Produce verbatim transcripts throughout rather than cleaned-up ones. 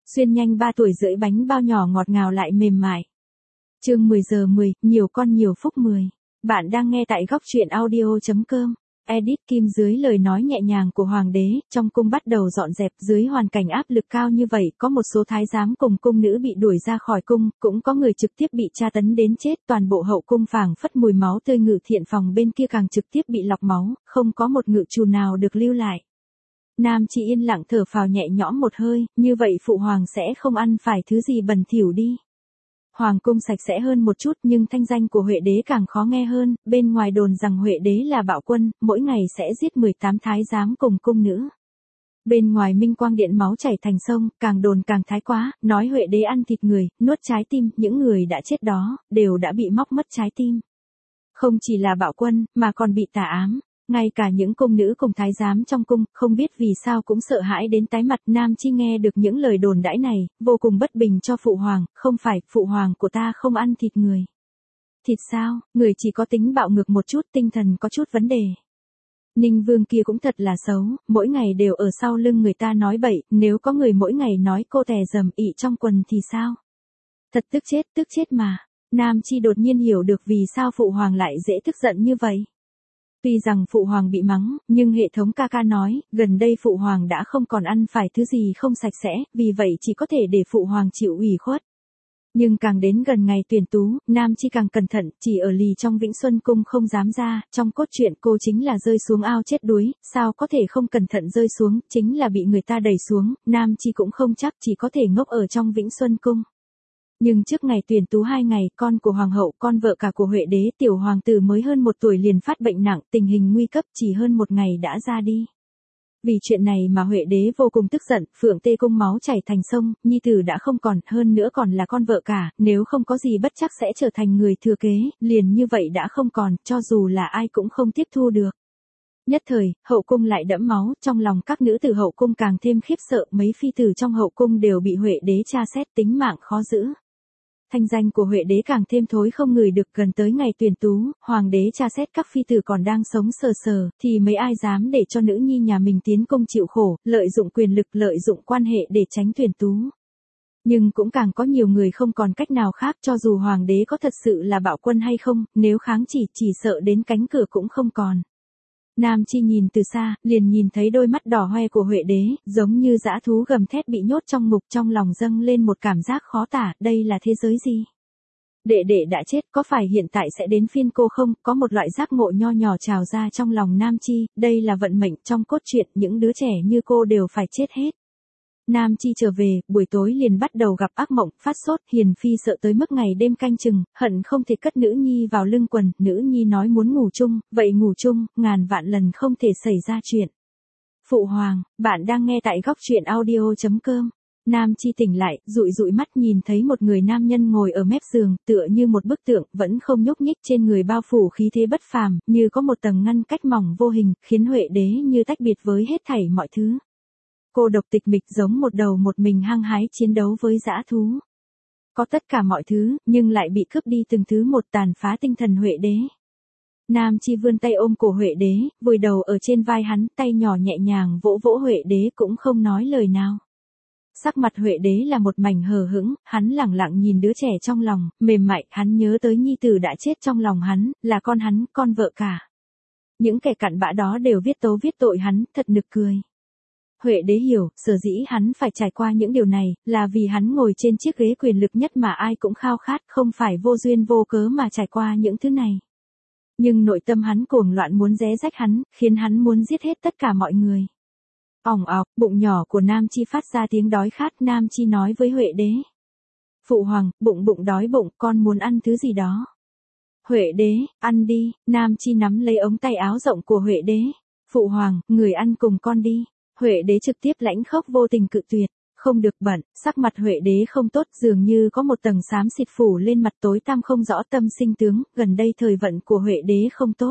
xuyên nhanh ba tuổi rưỡi bánh bao nhỏ ngọt ngào lại mềm mại. Chương mười giờ mười, nhiều con nhiều phúc mười. Bạn đang nghe tại góc truyện audio chấm com. Edit Kim dưới lời nói nhẹ nhàng của hoàng đế, trong cung bắt đầu dọn dẹp. Dưới hoàn cảnh áp lực cao như vậy, có một số thái giám cùng cung nữ bị đuổi ra khỏi cung, cũng có người trực tiếp bị tra tấn đến chết. Toàn bộ hậu cung phảng phất mùi máu tươi, ngự thiện phòng bên kia càng trực tiếp bị lọc máu, không có một ngự trù nào được lưu lại. Nam Chi yên lặng thở phào nhẹ nhõm một hơi, như vậy phụ hoàng sẽ không ăn phải thứ gì bẩn thỉu đi. Hoàng cung sạch sẽ hơn một chút, nhưng thanh danh của Huệ đế càng khó nghe hơn. Bên ngoài đồn rằng Huệ đế là bạo quân, mỗi ngày sẽ giết mười tám thái giám cùng cung nữ. Bên ngoài Minh Quang Điện máu chảy thành sông, càng đồn càng thái quá, nói Huệ đế ăn thịt người, nuốt trái tim, những người đã chết đó, đều đã bị móc mất trái tim. Không chỉ là bạo quân, mà còn bị tà ám. Ngay cả những cung nữ cùng thái giám trong cung, không biết vì sao cũng sợ hãi đến tái mặt. Nam Chi nghe được những lời đồn đãi này, vô cùng bất bình cho phụ hoàng, không phải, phụ hoàng của ta không ăn thịt người. Thịt sao, người chỉ có tính bạo ngược một chút, tinh thần có chút vấn đề. Ninh Vương kia cũng thật là xấu, mỗi ngày đều ở sau lưng người ta nói bậy, nếu có người mỗi ngày nói cô tè dầm ị trong quần thì sao? Thật tức chết, tức chết mà. Nam Chi đột nhiên hiểu được vì sao phụ hoàng lại dễ tức giận như vậy. Tuy rằng phụ hoàng bị mắng, nhưng hệ thống ca ca nói, gần đây phụ hoàng đã không còn ăn phải thứ gì không sạch sẽ, vì vậy chỉ có thể để phụ hoàng chịu ủy khuất. Nhưng càng đến gần ngày tuyển tú, Nam Chi càng cẩn thận, chỉ ở lì trong Vĩnh Xuân Cung không dám ra, trong cốt truyện cô chính là rơi xuống ao chết đuối, sao có thể không cẩn thận rơi xuống, chính là bị người ta đẩy xuống, Nam Chi cũng không chắc, chỉ có thể ngốc ở trong Vĩnh Xuân Cung. Nhưng trước ngày tuyển tú hai ngày, con của hoàng hậu, con vợ cả của Huệ đế, tiểu hoàng tử mới hơn một tuổi liền phát bệnh nặng, tình hình nguy cấp, chỉ hơn một ngày đã ra đi. Vì chuyện này mà Huệ đế vô cùng tức giận, Phượng Tê cung máu chảy thành sông, nhi tử đã không còn, hơn nữa còn là con vợ cả, nếu không có gì bất chắc sẽ trở thành người thừa kế, liền như vậy đã không còn, cho dù là ai cũng không tiếp thu được. Nhất thời, hậu cung lại đẫm máu, trong lòng các nữ tử hậu cung càng thêm khiếp sợ, mấy phi tử trong hậu cung đều bị Huệ đế tra xét, tính mạng khó giữ. Thanh danh của Huệ đế càng thêm thối không ngửi được. Gần tới ngày tuyển tú, hoàng đế tra xét các phi tử còn đang sống sờ sờ, thì mấy ai dám để cho nữ nhi nhà mình tiến công chịu khổ, lợi dụng quyền lực, lợi dụng quan hệ để tránh tuyển tú. Nhưng cũng càng có nhiều người không còn cách nào khác, cho dù hoàng đế có thật sự là bạo quân hay không, nếu kháng chỉ, chỉ sợ đến cánh cửa cũng không còn. Nam Chi nhìn từ xa, liền nhìn thấy đôi mắt đỏ hoe của Huệ đế, giống như dã thú gầm thét bị nhốt trong ngục, trong lòng dâng lên một cảm giác khó tả, đây là thế giới gì? Đệ đệ đã chết, có phải hiện tại sẽ đến phiên cô không? Có một loại giác ngộ nho nhỏ trào ra trong lòng Nam Chi, đây là vận mệnh, trong cốt truyện, những đứa trẻ như cô đều phải chết hết. Nam Chi trở về, buổi tối liền bắt đầu gặp ác mộng, phát sốt, Hiền Phi sợ tới mức ngày đêm canh chừng, hận không thể cất nữ nhi vào lưng quần, nữ nhi nói muốn ngủ chung, vậy ngủ chung, ngàn vạn lần không thể xảy ra chuyện. Phụ hoàng, bạn đang nghe tại góc truyện audio chấm com. Nam Chi tỉnh lại, dụi dụi mắt nhìn thấy một người nam nhân ngồi ở mép giường, tựa như một bức tượng, vẫn không nhúc nhích, trên người bao phủ khí thế bất phàm, như có một tầng ngăn cách mỏng vô hình, khiến Huệ đế như tách biệt với hết thảy mọi thứ. Cô độc tịch mịch giống một đầu một mình hăng hái chiến đấu với dã thú. Có tất cả mọi thứ, nhưng lại bị cướp đi từng thứ một, tàn phá tinh thần Huệ đế. Nam Chi vươn tay ôm cổ Huệ đế, vùi đầu ở trên vai hắn, tay nhỏ nhẹ nhàng vỗ vỗ Huệ đế cũng không nói lời nào. Sắc mặt Huệ đế là một mảnh hờ hững, hắn lẳng lặng nhìn đứa trẻ trong lòng, mềm mại, hắn nhớ tới nhi tử đã chết trong lòng hắn, là con hắn, con vợ cả. Những kẻ cặn bã đó đều viết tố viết tội hắn, thật nực cười. Huệ đế hiểu, sở dĩ hắn phải trải qua những điều này, là vì hắn ngồi trên chiếc ghế quyền lực nhất mà ai cũng khao khát, không phải vô duyên vô cớ mà trải qua những thứ này. Nhưng nội tâm hắn cuồng loạn muốn xé rách hắn, khiến hắn muốn giết hết tất cả mọi người. Ỏng ọc, bụng nhỏ của Nam Chi phát ra tiếng đói khát, Nam Chi nói với Huệ đế. Phụ hoàng, bụng bụng đói bụng, con muốn ăn thứ gì đó. Huệ đế, ăn đi, Nam Chi nắm lấy ống tay áo rộng của Huệ đế. Phụ hoàng, người ăn cùng con đi. Huệ đế trực tiếp lãnh khốc vô tình cự tuyệt, không được bận, sắc mặt Huệ đế không tốt, dường như có một tầng xám xịt phủ lên mặt, tối tăm không rõ tâm sinh tướng, gần đây thời vận của Huệ đế không tốt.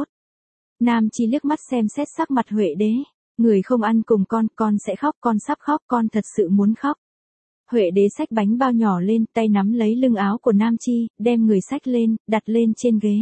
Nam Chi liếc mắt xem xét sắc mặt Huệ đế, người không ăn cùng con, con sẽ khóc, con sắp khóc, con thật sự muốn khóc. Huệ đế xách bánh bao nhỏ lên, tay nắm lấy lưng áo của Nam Chi, đem người xách lên, đặt lên trên ghế.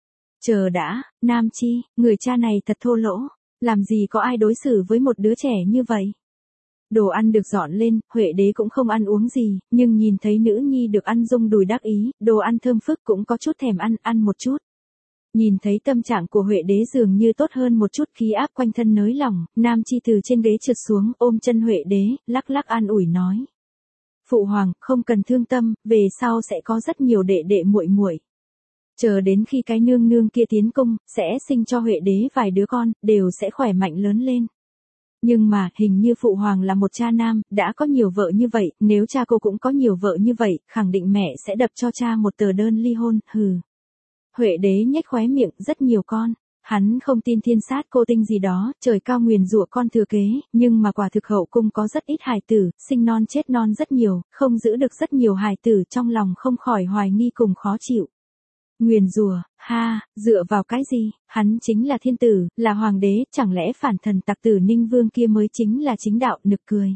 Chờ đã, Nam Chi, người cha này thật thô lỗ. Làm gì có ai đối xử với một đứa trẻ như vậy? Đồ ăn được dọn lên, Huệ đế cũng không ăn uống gì, nhưng nhìn thấy nữ nhi được ăn rung đùi đắc ý, đồ ăn thơm phức cũng có chút thèm ăn, ăn một chút. Nhìn thấy tâm trạng của Huệ đế dường như tốt hơn một chút, khí áp quanh thân nới lỏng, Nam Chi từ trên ghế trượt xuống, ôm chân Huệ đế, lắc lắc an ủi nói. Phụ hoàng, không cần thương tâm, về sau sẽ có rất nhiều đệ đệ muội muội. Chờ đến khi cái nương nương kia tiến cung, sẽ sinh cho Huệ đế vài đứa con, đều sẽ khỏe mạnh lớn lên. Nhưng mà, hình như phụ hoàng là một cha nam, đã có nhiều vợ như vậy, nếu cha cô cũng có nhiều vợ như vậy, khẳng định mẹ sẽ đập cho cha một tờ đơn ly hôn, hừ. Huệ đế nhếch khóe miệng, rất nhiều con. Hắn không tin thiên sát cô tinh gì đó, trời cao nguyền rủa con thừa kế, nhưng mà quả thực hậu cung có rất ít hài tử, sinh non chết non rất nhiều, không giữ được rất nhiều hài tử, trong lòng không khỏi hoài nghi cùng khó chịu. Nguyền rủa, ha, dựa vào cái gì, hắn chính là thiên tử, là hoàng đế, chẳng lẽ phản thần tặc tử Ninh Vương kia mới chính là chính đạo, nực cười.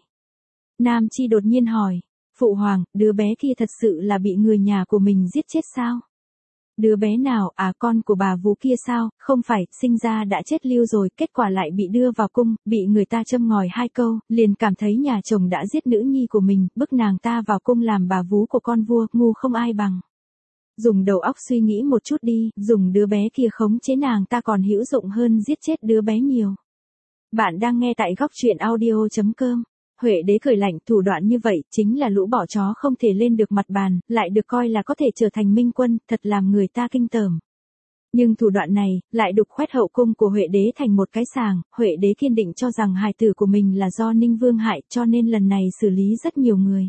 Nam Chi đột nhiên hỏi, phụ hoàng, đứa bé kia thật sự là bị người nhà của mình giết chết sao? Đứa bé nào, à con của bà vú kia sao, không phải, sinh ra đã chết lưu rồi, kết quả lại bị đưa vào cung, bị người ta châm ngòi hai câu, liền cảm thấy nhà chồng đã giết nữ nhi của mình, bức nàng ta vào cung làm bà vú của con vua, ngu không ai bằng. Dùng đầu óc suy nghĩ một chút đi, dùng đứa bé kia khống chế nàng ta còn hữu dụng hơn giết chết đứa bé nhiều. Bạn đang nghe tại góc truyện audio chấm com. Huệ đế cười lạnh, thủ đoạn như vậy, chính là lũ bỏ chó không thể lên được mặt bàn, lại được coi là có thể trở thành minh quân, thật làm người ta kinh tởm. Nhưng thủ đoạn này, lại đục khoét hậu cung của Huệ đế thành một cái sàng, Huệ đế kiên định cho rằng hài tử của mình là do Ninh Vương hại, cho nên lần này xử lý rất nhiều người.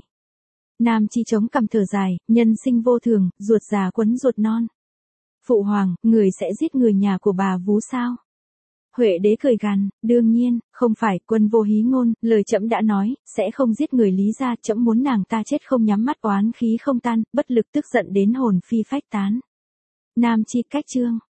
Nam Chi chống cằm thở dài, nhân sinh vô thường, ruột già quấn ruột non. Phụ hoàng, người sẽ giết người nhà của bà vú sao? Huệ đế cười gằn, đương nhiên, không phải, quân vô hí ngôn, lời trẫm đã nói, sẽ không giết người Lý gia, trẫm muốn nàng ta chết không nhắm mắt, oán khí không tan, bất lực tức giận đến hồn phi phách tán. Nam Chi cách chương.